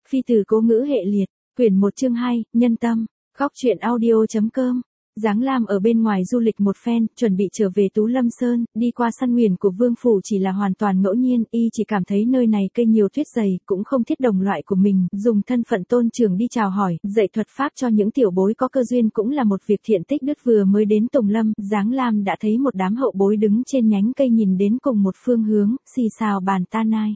Phi tử cố ngữ hệ liệt, quyển 1 chương 2, nhân tâm, góc truyện audio.com. Giáng Lam ở bên ngoài du lịch một phen, chuẩn bị trở về Tú Lâm Sơn, đi qua săn nguyền của Vương Phủ chỉ là hoàn toàn ngẫu nhiên, y chỉ cảm thấy nơi này cây nhiều tuyết dày, cũng không thiết đồng loại của mình, dùng thân phận tôn trưởng đi chào hỏi, dạy thuật pháp cho những tiểu bối có cơ duyên cũng là một việc thiện tích đức. Vừa mới đến Tùng Lâm, Giáng Lam đã thấy một đám hậu bối đứng trên nhánh cây nhìn đến cùng một phương hướng, xì xào bàn tan nai.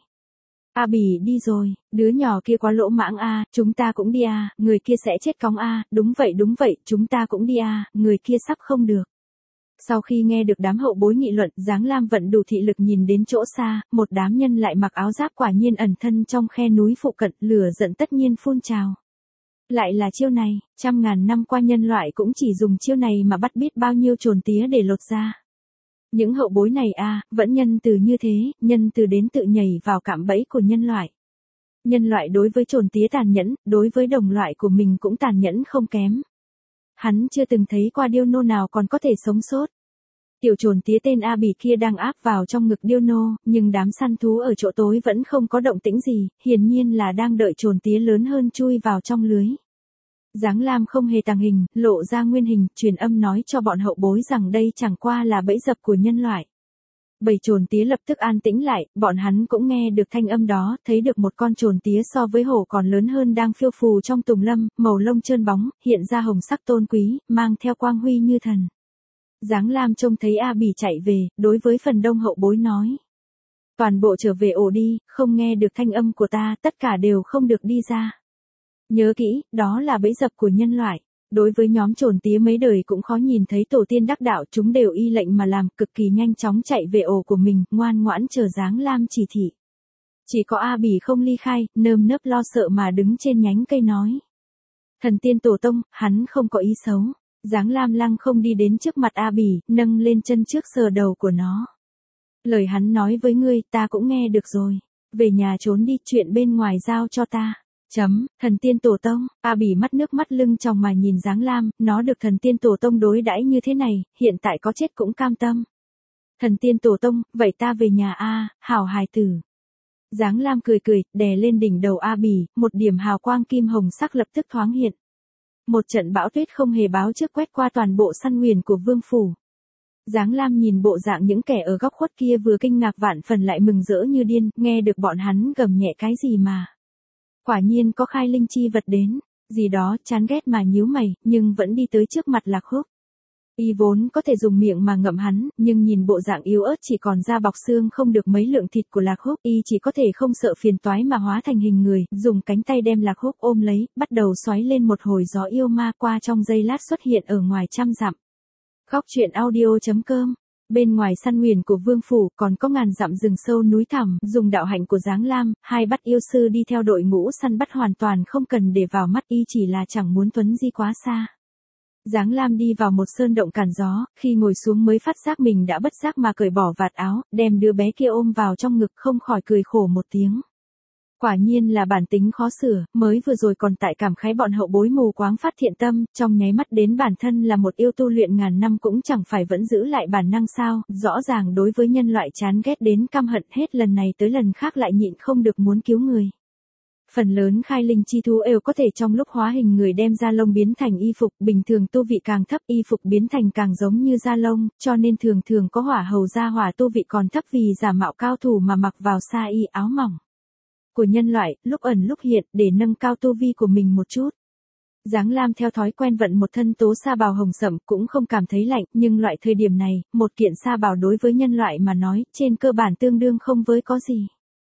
A Bỉ đi rồi, đứa nhỏ kia quá lỗ mãng a, chúng ta cũng đi a, người kia sẽ chết cóng a, đúng vậy, chúng ta cũng đi a, người kia sắp không được. Sau khi nghe được đám hậu bối nghị luận, Giáng Lam vận đủ thị lực nhìn đến chỗ xa, một đám nhân lại mặc áo giáp quả nhiên ẩn thân trong khe núi phụ cận, lửa giận tất nhiên phun trào. Lại là chiêu này, trăm ngàn năm qua nhân loại cũng chỉ dùng chiêu này mà bắt biết bao nhiêu trồn tía để lột ra. Những hậu bối này vẫn nhân từ như thế, nhân từ đến tự nhảy vào cạm bẫy của nhân loại. Nhân loại đối với trồn tía tàn nhẫn, đối với đồng loại của mình cũng tàn nhẫn không kém. Hắn chưa từng thấy qua điêu nô nào còn có thể sống sót. Tiểu trồn tía tên A Bỉ kia đang áp vào trong ngực điêu nô, nhưng đám săn thú ở chỗ tối vẫn không có động tĩnh gì, hiển nhiên là đang đợi trồn tía lớn hơn chui vào trong lưới. Giáng Lam không hề tàng hình, lộ ra nguyên hình, truyền âm nói cho bọn hậu bối rằng đây chẳng qua là bẫy dập của nhân loại. Bầy trồn tía lập tức an tĩnh lại, bọn hắn cũng nghe được thanh âm đó, thấy được một con trồn tía so với hổ còn lớn hơn đang phiêu phù trong tùng lâm, màu lông trơn bóng, hiện ra hồng sắc tôn quý, mang theo quang huy như thần. Giáng Lam trông thấy A Bỉ chạy về, đối với phần đông hậu bối nói. Toàn bộ trở về ổ đi, không nghe được thanh âm của ta, tất cả đều không được đi ra. Nhớ kỹ, đó là bẫy dập của nhân loại. Đối với nhóm trồn tía mấy đời cũng khó nhìn thấy tổ tiên đắc đạo, chúng đều y lệnh mà làm, cực kỳ nhanh chóng chạy về ổ của mình, ngoan ngoãn chờ Giáng Lam chỉ thị. Chỉ có A Bỉ không ly khai, nơm nớp lo sợ mà đứng trên nhánh cây nói. Thần tiên tổ tông, hắn không có ý xấu. Giáng Lam lăng không đi đến trước mặt A Bỉ, nâng lên chân trước sờ đầu của nó. Lời hắn nói với ngươi, ta cũng nghe được rồi. Về nhà trốn đi, chuyện bên ngoài giao cho ta. Thần tiên tổ tông, A Bỉ mắt nước mắt lưng tròng mà nhìn Giáng Lam, nó được thần tiên tổ tông đối đãi như thế này, hiện tại có chết cũng cam tâm. Thần tiên tổ tông, vậy ta về nhà hảo hài tử. Giáng Lam cười, đè lên đỉnh đầu A Bỉ, một điểm hào quang kim hồng sắc lập tức thoáng hiện. Một trận bão tuyết không hề báo trước quét qua toàn bộ săn nguyền của Vương Phủ. Giáng Lam nhìn bộ dạng những kẻ ở góc khuất kia vừa kinh ngạc vạn phần lại mừng rỡ như điên, nghe được bọn hắn gầm nhẹ cái gì mà. Quả nhiên có khai linh chi vật đến, gì đó chán ghét mà nhíu mày, nhưng vẫn đi tới trước mặt Lạc Húc. Y vốn có thể dùng miệng mà ngậm hắn, nhưng nhìn bộ dạng yếu ớt chỉ còn da bọc xương không được mấy lượng thịt của Lạc Húc, y chỉ có thể không sợ phiền toái mà hóa thành hình người, dùng cánh tay đem Lạc Húc ôm lấy, bắt đầu xoáy lên một hồi gió yêu ma qua trong giây lát xuất hiện ở ngoài trăm dặm. Góc truyện audio.com. Bên ngoài săn nguyền của Vương Phủ còn có ngàn dặm rừng sâu núi thẳm, dùng đạo hạnh của Giáng Lam, hai bắt yêu sư đi theo đội ngũ săn bắt hoàn toàn không cần để vào mắt, y chỉ là chẳng muốn tuấn di quá xa. Giáng Lam đi vào một sơn động cản gió, khi ngồi xuống mới phát giác mình đã bất giác mà cởi bỏ vạt áo, đem đứa bé kia ôm vào trong ngực, không khỏi cười khổ một tiếng. Quả nhiên là bản tính khó sửa, mới vừa rồi còn tại cảm khái bọn hậu bối mù quáng phát thiện tâm, trong nháy mắt đến bản thân là một yêu tu luyện ngàn năm cũng chẳng phải vẫn giữ lại bản năng sao, rõ ràng đối với nhân loại chán ghét đến căm hận, hết lần này tới lần khác lại nhịn không được muốn cứu người. Phần lớn khai linh chi thú đều có thể trong lúc hóa hình người đem da lông biến thành y phục, bình thường tu vị càng thấp y phục biến thành càng giống như da lông, cho nên thường có hỏa hầu gia hỏa tu vị còn thấp vì giả mạo cao thủ mà mặc vào sa y áo mỏng của nhân loại, lúc ẩn lúc hiện, để nâng cao tu vi của mình một chút. Giáng Lam theo thói quen vận một thân tố sa bào hồng sẫm cũng không cảm thấy lạnh, nhưng loại thời điểm này, một kiện sa bào đối với nhân loại mà nói, trên cơ bản tương đương không với có gì.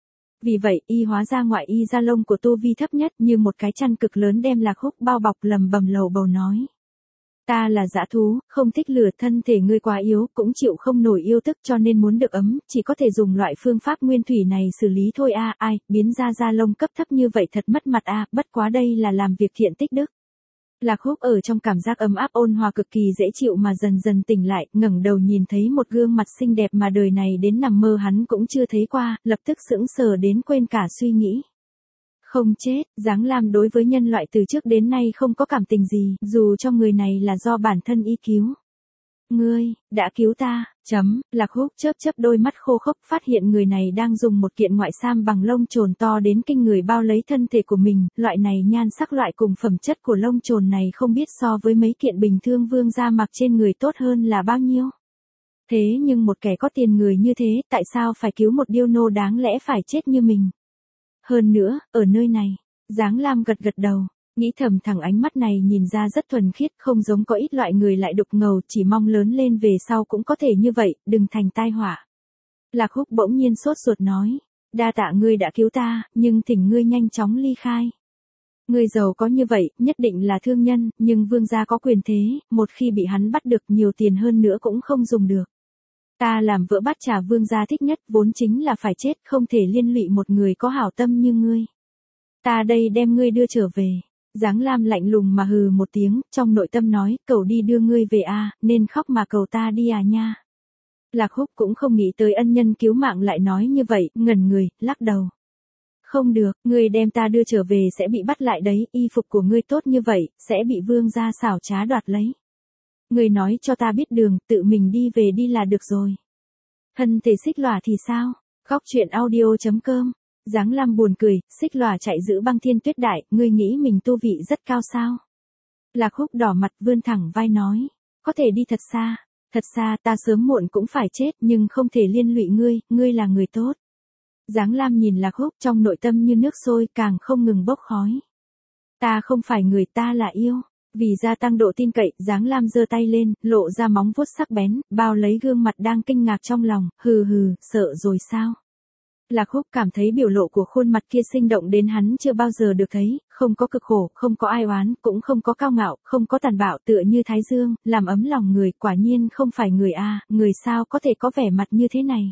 Vì vậy, y hóa ra ngoại y da lông của tu vi thấp nhất như một cái chăn cực lớn đem Lạc Húc bao bọc, lầm bầm lầu bầu nói. Ta là dã thú, không thích lửa, thân thể ngươi quá yếu, cũng chịu không nổi yêu thức cho nên muốn được ấm, chỉ có thể dùng loại phương pháp nguyên thủy này xử lý thôi ai, biến ra da lông cấp thấp như vậy thật mất mặt bất quá đây là làm việc thiện tích đức. Lạc Húc ở trong cảm giác ấm áp ôn hòa cực kỳ dễ chịu mà dần dần tỉnh lại, ngẩng đầu nhìn thấy một gương mặt xinh đẹp mà đời này đến nằm mơ hắn cũng chưa thấy qua, lập tức sững sờ đến quên cả suy nghĩ. Không chết, Giáng Lam đối với nhân loại từ trước đến nay không có cảm tình gì, dù cho người này là do bản thân y cứu. Ngươi, đã cứu ta, Lạc Húc chớp đôi mắt khô khốc phát hiện người này đang dùng một kiện ngoại sam bằng lông chồn to đến kinh người bao lấy thân thể của mình, loại này nhan sắc loại cùng phẩm chất của lông chồn này không biết so với mấy kiện bình thường vương gia mặc trên người tốt hơn là bao nhiêu. Thế nhưng một kẻ có tiền người như thế, tại sao phải cứu một điêu nô đáng lẽ phải chết như mình? Hơn nữa, ở nơi này, Giáng Lam gật đầu. Nghĩ thầm thằng ánh mắt này nhìn ra rất thuần khiết, không giống có ít loại người lại đục ngầu, chỉ mong lớn lên về sau cũng có thể như vậy, đừng thành tai họa. Lạc Húc bỗng nhiên sốt ruột nói, đa tạ ngươi đã cứu ta, nhưng thỉnh ngươi nhanh chóng ly khai. Ngươi giàu có như vậy, nhất định là thương nhân, nhưng vương gia có quyền thế, một khi bị hắn bắt được nhiều tiền hơn nữa cũng không dùng được. Ta làm vợ bát trà vương gia thích nhất vốn chính là phải chết, không thể liên lụy một người có hảo tâm như ngươi. Ta đây đem ngươi đưa trở về. Giáng Lam lạnh lùng mà hừ một tiếng, trong nội tâm nói, cậu đi đưa ngươi về à, nên khóc mà cầu ta đi à nha. Lạc Húc cũng không nghĩ tới ân nhân cứu mạng lại nói như vậy, ngẩn người, lắc đầu. Không được, ngươi đem ta đưa trở về sẽ bị bắt lại đấy, y phục của ngươi tốt như vậy, sẽ bị vương gia xảo trá đoạt lấy. Ngươi nói cho ta biết đường, tự mình đi về đi là được rồi. Thân thể Xích Lỏa thì sao? Góc truyện audio.com. Giáng Lam buồn cười, Xích Lỏa chạy giữ băng thiên tuyết đại, ngươi nghĩ mình tu vị rất cao sao? Lạc Húc đỏ mặt vươn thẳng vai nói, có thể đi thật xa ta sớm muộn cũng phải chết nhưng không thể liên lụy ngươi là người tốt. Giáng Lam nhìn Lạc Húc trong nội tâm như nước sôi càng không ngừng bốc khói. Ta không phải người, ta là yêu. Vì gia tăng độ tin cậy, Giáng Lam giơ tay lên, lộ ra móng vuốt sắc bén, bao lấy gương mặt đang kinh ngạc trong lòng, hừ, sợ rồi sao? Lạc Húc cảm thấy biểu lộ của khuôn mặt kia sinh động đến hắn chưa bao giờ được thấy, không có cực khổ, không có ai oán, cũng không có cao ngạo, không có tàn bạo tựa như thái dương, làm ấm lòng người, quả nhiên không phải người a, người sao có thể có vẻ mặt như thế này.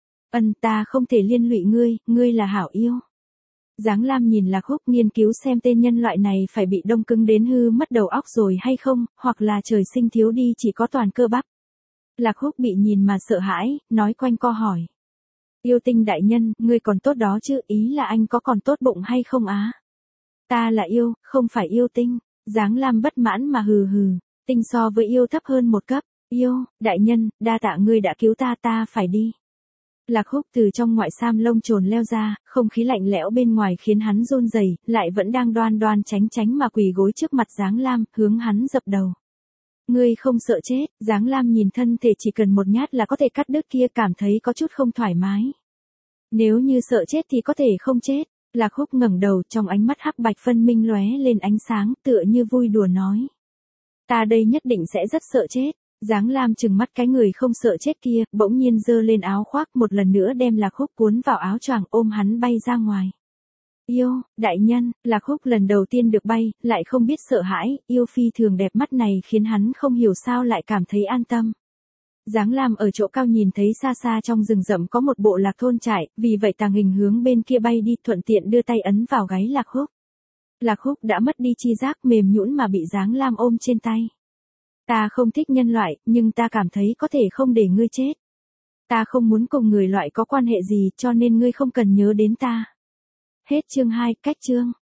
Ta không thể liên lụy ngươi là hảo yêu. Giáng Lam nhìn Lạc Húc nghiên cứu xem tên nhân loại này phải bị đông cứng đến hư mất đầu óc rồi hay không, hoặc là trời sinh thiếu đi chỉ có toàn cơ bắp. Lạc Húc bị nhìn mà sợ hãi, nói quanh co hỏi. Yêu tinh đại nhân, ngươi còn tốt đó chứ, ý là anh có còn tốt bụng hay không á? Ta là yêu, không phải yêu tinh. Giáng Lam bất mãn mà hừ, tinh so với yêu thấp hơn một cấp. Yêu, đại nhân, đa tạ ngươi đã cứu ta phải đi. Lạc Húc từ trong ngoại sam lông chồn leo ra, không khí lạnh lẽo bên ngoài khiến hắn run rẩy, lại vẫn đang đoan tránh mà quỳ gối trước mặt Giáng Lam, hướng hắn dập đầu. Ngươi không sợ chết? Giáng Lam nhìn thân thể chỉ cần một nhát là có thể cắt đứt kia cảm thấy có chút không thoải mái. Nếu như sợ chết thì có thể không chết. Lạc Húc ngẩng đầu, trong ánh mắt hắc bạch phân minh lóe lên ánh sáng, tựa như vui đùa nói. Ta đây nhất định sẽ rất sợ chết. Giáng Lam trừng mắt cái người không sợ chết kia, bỗng nhiên giơ lên áo khoác một lần nữa đem Lạc Húc cuốn vào áo choàng ôm hắn bay ra ngoài. Yêu, đại nhân, Lạc Húc lần đầu tiên được bay, lại không biết sợ hãi, yêu phi thường đẹp mắt này khiến hắn không hiểu sao lại cảm thấy an tâm. Giáng Lam ở chỗ cao nhìn thấy xa trong rừng rậm có một bộ lạc thôn trại, vì vậy tàng hình hướng bên kia bay đi thuận tiện đưa tay ấn vào gáy Lạc Húc. Lạc Húc đã mất đi chi giác mềm nhũn mà bị Giáng Lam ôm trên tay. Ta không thích nhân loại, nhưng ta cảm thấy có thể không để ngươi chết. Ta không muốn cùng người loại có quan hệ gì cho nên ngươi không cần nhớ đến ta. Hết chương 2, cách chương.